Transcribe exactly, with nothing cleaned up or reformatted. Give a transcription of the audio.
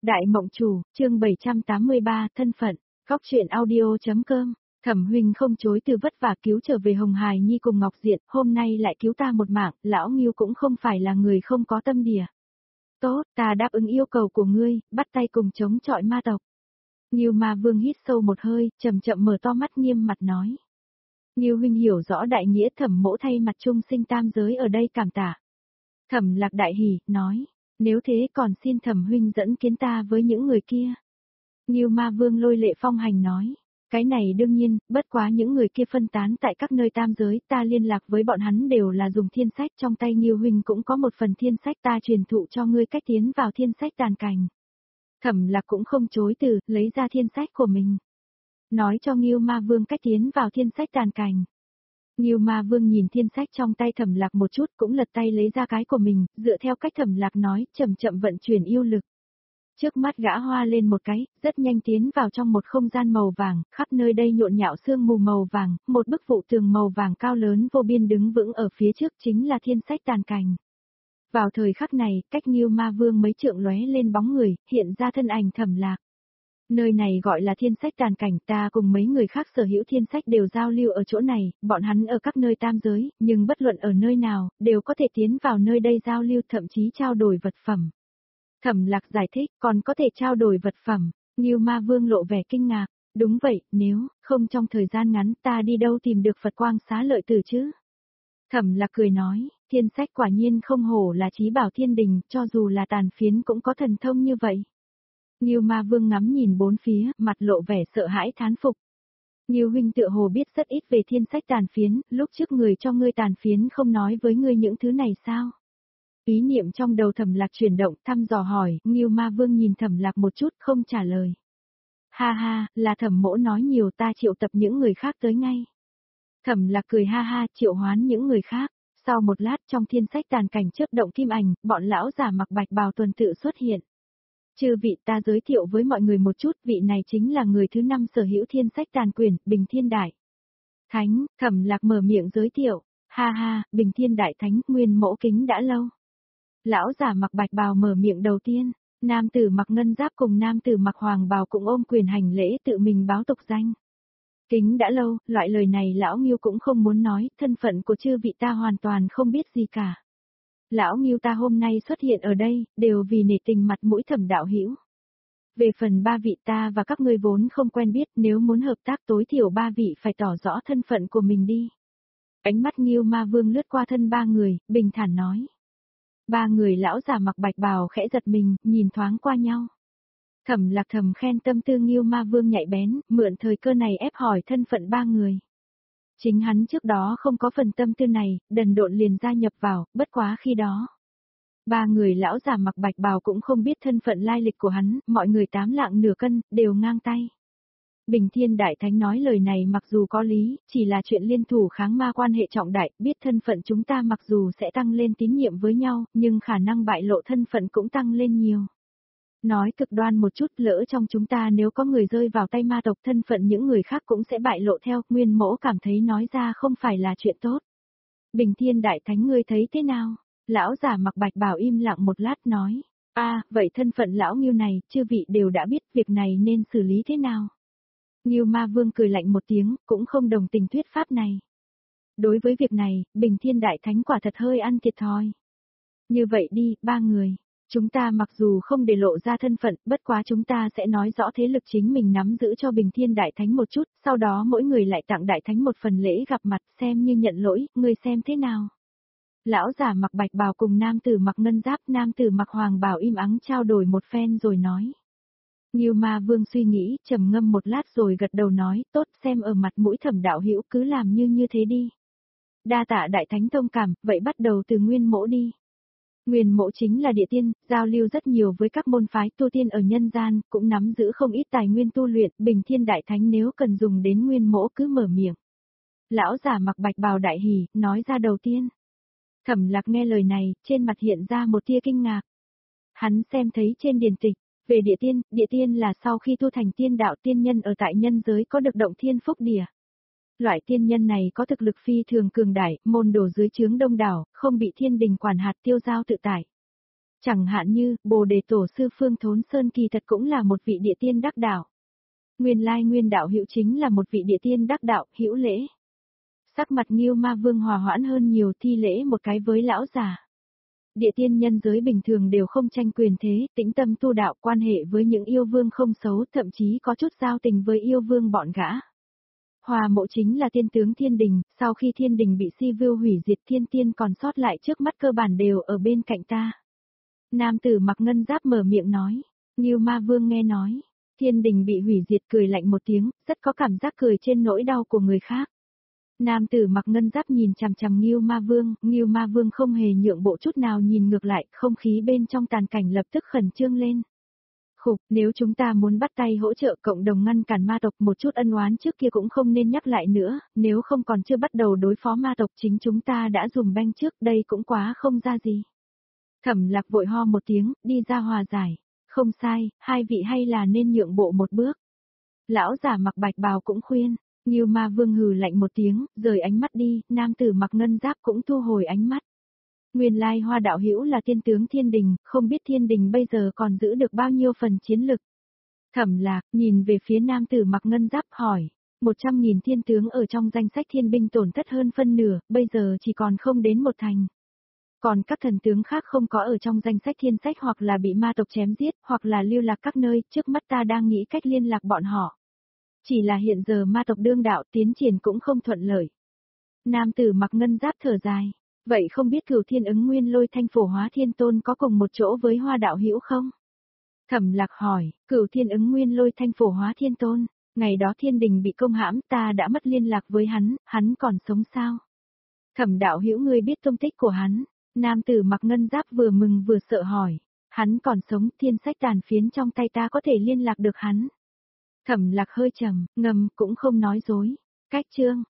Đại Mộng Chủ, chương bảy trăm tám mươi ba, thân phận, góc truyện audio.com, Thẩm huynh không chối từ vất vả cứu trở về Hồng Hải Nhi cùng Ngọc Diện, hôm nay lại cứu ta một mạng, lão Ngưu cũng không phải là người không có tâm địa. Tốt, ta đáp ứng yêu cầu của ngươi, bắt tay cùng chống chọi ma tộc. Ngưu Ma Vương hít sâu một hơi, chậm chậm mở to mắt nghiêm mặt nói. Ngưu huynh hiểu rõ đại nghĩa, Thẩm mỗ thay mặt trung sinh tam giới ở đây cảm tạ. Thẩm Lạc đại hỉ, nói. Nếu thế còn xin Thẩm huynh dẫn kiến ta với những người kia. Ngưu Ma Vương lôi lệ phong hành nói. Cái này đương nhiên, bất quá những người kia phân tán tại các nơi tam giới, ta liên lạc với bọn hắn đều là dùng thiên sách, trong tay Ngưu huynh cũng có một phần thiên sách, ta truyền thụ cho ngươi cách tiến vào thiên sách tàn cảnh. Thẩm Lạc cũng không chối từ, lấy ra thiên sách của mình. Nói cho Ngưu Ma Vương cách tiến vào thiên sách tàn cảnh. Ngưu Ma Vương nhìn thiên sách trong tay Thẩm Lạc một chút, cũng lật tay lấy ra cái của mình, dựa theo cách Thẩm Lạc nói, chậm chậm vận chuyển yêu lực. Trước mắt gã hoa lên một cái, rất nhanh tiến vào trong một không gian màu vàng, khắp nơi đây nhộn nhạo sương mù màu vàng, một bức vụ tường màu vàng cao lớn vô biên đứng vững ở phía trước chính là thiên sách tàn cảnh. Vào thời khắc này, cách Ngưu Ma Vương mấy trượng lóe lên bóng người, hiện ra thân ảnh Thẩm Lạc. Nơi này gọi là thiên sách tàn cảnh, ta cùng mấy người khác sở hữu thiên sách đều giao lưu ở chỗ này, bọn hắn ở các nơi tam giới, nhưng bất luận ở nơi nào, đều có thể tiến vào nơi đây giao lưu, thậm chí trao đổi vật phẩm. Thẩm Lạc giải thích, còn có thể trao đổi vật phẩm. Ngưu Ma Vương lộ vẻ kinh ngạc. Đúng vậy, nếu không trong thời gian ngắn ta đi đâu tìm được Phật quang xá lợi tử chứ? Thẩm Lạc cười nói, thiên sách quả nhiên không hổ là chí bảo thiên đình, cho dù là tàn phiến cũng có thần thông như vậy. Ngưu Ma Vương ngắm nhìn bốn phía, mặt lộ vẻ sợ hãi thán phục. Ngưu huynh tựa hồ biết rất ít về thiên sách tàn phiến, lúc trước người cho ngươi tàn phiến không nói với ngươi những thứ này sao? Ý niệm trong đầu Thẩm Lạc chuyển động, thăm dò hỏi, Ngưu Ma Vương nhìn Thẩm Lạc một chút, không trả lời. Ha ha, là Thẩm mỗ nói nhiều, ta triệu tập những người khác tới ngay. Thẩm Lạc cười ha ha, triệu hoán những người khác. Sau một lát trong thiên sách tàn cảnh chớp động kim ảnh, bọn lão giả mặc bạch bào tuần tự xuất hiện. Chư vị, ta giới thiệu với mọi người một chút, vị này chính là người thứ năm sở hữu thiên sách tàn quyền, Bình Thiên Đại Thánh. Thẩm Lạc mở miệng giới thiệu. Ha ha, Bình Thiên Đại Thánh, nguyên mỗ kính đã lâu. Lão giả mặc bạch bào mở miệng đầu tiên, nam tử mặc ngân giáp cùng nam tử mặc hoàng bào cũng ôm quyền hành lễ tự mình báo tục danh. Kính đã lâu, loại lời này lão Ngưu cũng không muốn nói, thân phận của chư vị ta hoàn toàn không biết gì cả. Lão Ngưu ta hôm nay xuất hiện ở đây, đều vì nể tình mặt mũi Thẩm đạo hữu. Về phần ba vị ta và các ngươi vốn không quen biết, nếu muốn hợp tác tối thiểu ba vị phải tỏ rõ thân phận của mình đi. Ánh mắt Ngưu Ma Vương lướt qua thân ba người, bình thản nói. Ba người lão già mặc bạch bào khẽ giật mình, nhìn thoáng qua nhau. Thẩm Lạc thầm khen tâm tư Ngưu Ma Vương nhạy bén, mượn thời cơ này ép hỏi thân phận ba người. Chính hắn trước đó không có phần tâm tư này, đần độn liền gia nhập vào, bất quá khi đó. Ba người lão già mặc bạch bào cũng không biết thân phận lai lịch của hắn, mọi người tám lạng nửa cân, đều ngang tay. Bình Thiên Đại Thánh nói lời này mặc dù có lý, chỉ là chuyện liên thủ kháng ma quan hệ trọng đại, biết thân phận chúng ta mặc dù sẽ tăng lên tín nhiệm với nhau, nhưng khả năng bại lộ thân phận cũng tăng lên nhiều. Nói cực đoan một chút, lỡ trong chúng ta nếu có người rơi vào tay ma tộc, thân phận những người khác cũng sẽ bại lộ theo, nguyên mỗ cảm thấy nói ra không phải là chuyện tốt. Bình Thiên Đại Thánh ngươi thấy thế nào? Lão giả mặc bạch bào im lặng một lát nói, a à, vậy thân phận lão Ngưu này, chư vị đều đã biết việc này nên xử lý thế nào? Ngưu Ma Vương cười lạnh một tiếng, cũng không đồng tình thuyết pháp này. Đối với việc này, Bình Thiên Đại Thánh quả thật hơi ăn thiệt thòi. Như vậy đi, ba người. Chúng ta mặc dù không để lộ ra thân phận, bất quá chúng ta sẽ nói rõ thế lực chính mình nắm giữ cho Bình Thiên Đại Thánh một chút, sau đó mỗi người lại tặng Đại Thánh một phần lễ gặp mặt xem như nhận lỗi, ngươi xem thế nào. Lão giả mặc bạch bào cùng nam tử mặc ngân giáp, nam tử mặc hoàng bào im ắng trao đổi một phen rồi nói. Ngưu Ma Vương suy nghĩ, trầm ngâm một lát rồi gật đầu nói, tốt, xem ở mặt mũi Thẩm đạo hữu cứ làm như như thế đi. Đa tạ Đại Thánh thông cảm, vậy bắt đầu từ Nguyên mỗ đi. Nguyên mỗ chính là địa tiên, giao lưu rất nhiều với các môn phái tu tiên ở nhân gian, cũng nắm giữ không ít tài nguyên tu luyện, Bình Thiên Đại Thánh nếu cần dùng đến Nguyên mỗ cứ mở miệng. Lão giả mặc bạch bào đại hỉ, nói ra đầu tiên. Thẩm Lạc nghe lời này, trên mặt hiện ra một tia kinh ngạc. Hắn xem thấy trên điển tịch. Về địa tiên, địa tiên là sau khi tu thành tiên đạo tiên nhân ở tại nhân giới có được động thiên phúc địa. Loại tiên nhân này có thực lực phi thường cường đại, môn đồ dưới trướng đông đảo, không bị thiên đình quản hạt tiêu giao tự tại. Chẳng hạn như, Bồ Đề Tổ sư Phương Thốn Sơn kỳ thật cũng là một vị địa tiên đắc đạo. Nguyên lai nguyên đạo hữu chính là một vị địa tiên đắc đạo, hữu lễ. Sắc mặt Ngưu Ma Vương hòa hoãn hơn nhiều, thi lễ một cái với lão già. Địa tiên nhân giới bình thường đều không tranh quyền thế, tĩnh tâm tu đạo, quan hệ với những yêu vương không xấu, thậm chí có chút giao tình với yêu vương bọn gã. Hòa Mộ chính là tiên tướng thiên đình, sau khi thiên đình bị Si Vưu hủy diệt, thiên tiên còn sót lại trước mắt cơ bản đều ở bên cạnh ta. Nam tử mặc ngân giáp mở miệng nói. Ngưu Ma Vương nghe nói, thiên đình bị hủy diệt, cười lạnh một tiếng, rất có cảm giác cười trên nỗi đau của người khác. Nam tử mặc ngân giáp nhìn chằm chằm Ngưu Ma Vương, Ngưu Ma Vương không hề nhượng bộ chút nào, nhìn ngược lại, không khí bên trong tàn cảnh lập tức khẩn trương lên. Khục, nếu chúng ta muốn bắt tay hỗ trợ cộng đồng ngăn cản ma tộc, một chút ân oán trước kia cũng không nên nhắc lại nữa, nếu không còn chưa bắt đầu đối phó ma tộc chính chúng ta đã dùng banh trước, đây cũng quá không ra gì. Thẩm Lạc vội ho một tiếng, đi ra hòa giải. Không sai, hai vị hay là nên nhượng bộ một bước. Lão giả mặc bạch bào cũng khuyên. Ngưu Ma Vương hừ lạnh một tiếng, rời ánh mắt đi, nam tử mặc ngân giáp cũng thu hồi ánh mắt. Nguyên lai Hoa đạo hữu là tiên tướng thiên đình, không biết thiên đình bây giờ còn giữ được bao nhiêu phần chiến lực. Thẩm Lạc, nhìn về phía nam tử mặc ngân giáp hỏi, một trăm nghìn thiên tướng ở trong danh sách thiên binh tổn thất hơn phân nửa, bây giờ chỉ còn không đến một thành. Còn các thần tướng khác không có ở trong danh sách thiên sách, hoặc là bị ma tộc chém giết, hoặc là lưu lạc các nơi, trước mắt ta đang nghĩ cách liên lạc bọn họ. Chỉ là hiện giờ ma tộc đương đạo tiến triển cũng không thuận lợi. Nam tử mặc ngân giáp thở dài. Vậy không biết Cửu Thiên Ứng Nguyên Lôi Thanh Phổ Hóa Thiên Tôn có cùng một chỗ với Hoa đạo hữu không? Thẩm Lạc hỏi, Cửu Thiên Ứng Nguyên Lôi Thanh Phổ Hóa Thiên Tôn, ngày đó thiên đình bị công hãm, ta đã mất liên lạc với hắn, hắn còn sống sao? Thẩm đạo hữu ngươi biết tung tích của hắn? Nam tử mặc ngân giáp vừa mừng vừa sợ hỏi, hắn còn sống, thiên sách tàn phiến trong tay ta có thể liên lạc được hắn. Thẩm Lạc hơi trầm, ngầm, cũng không nói dối. Cách chương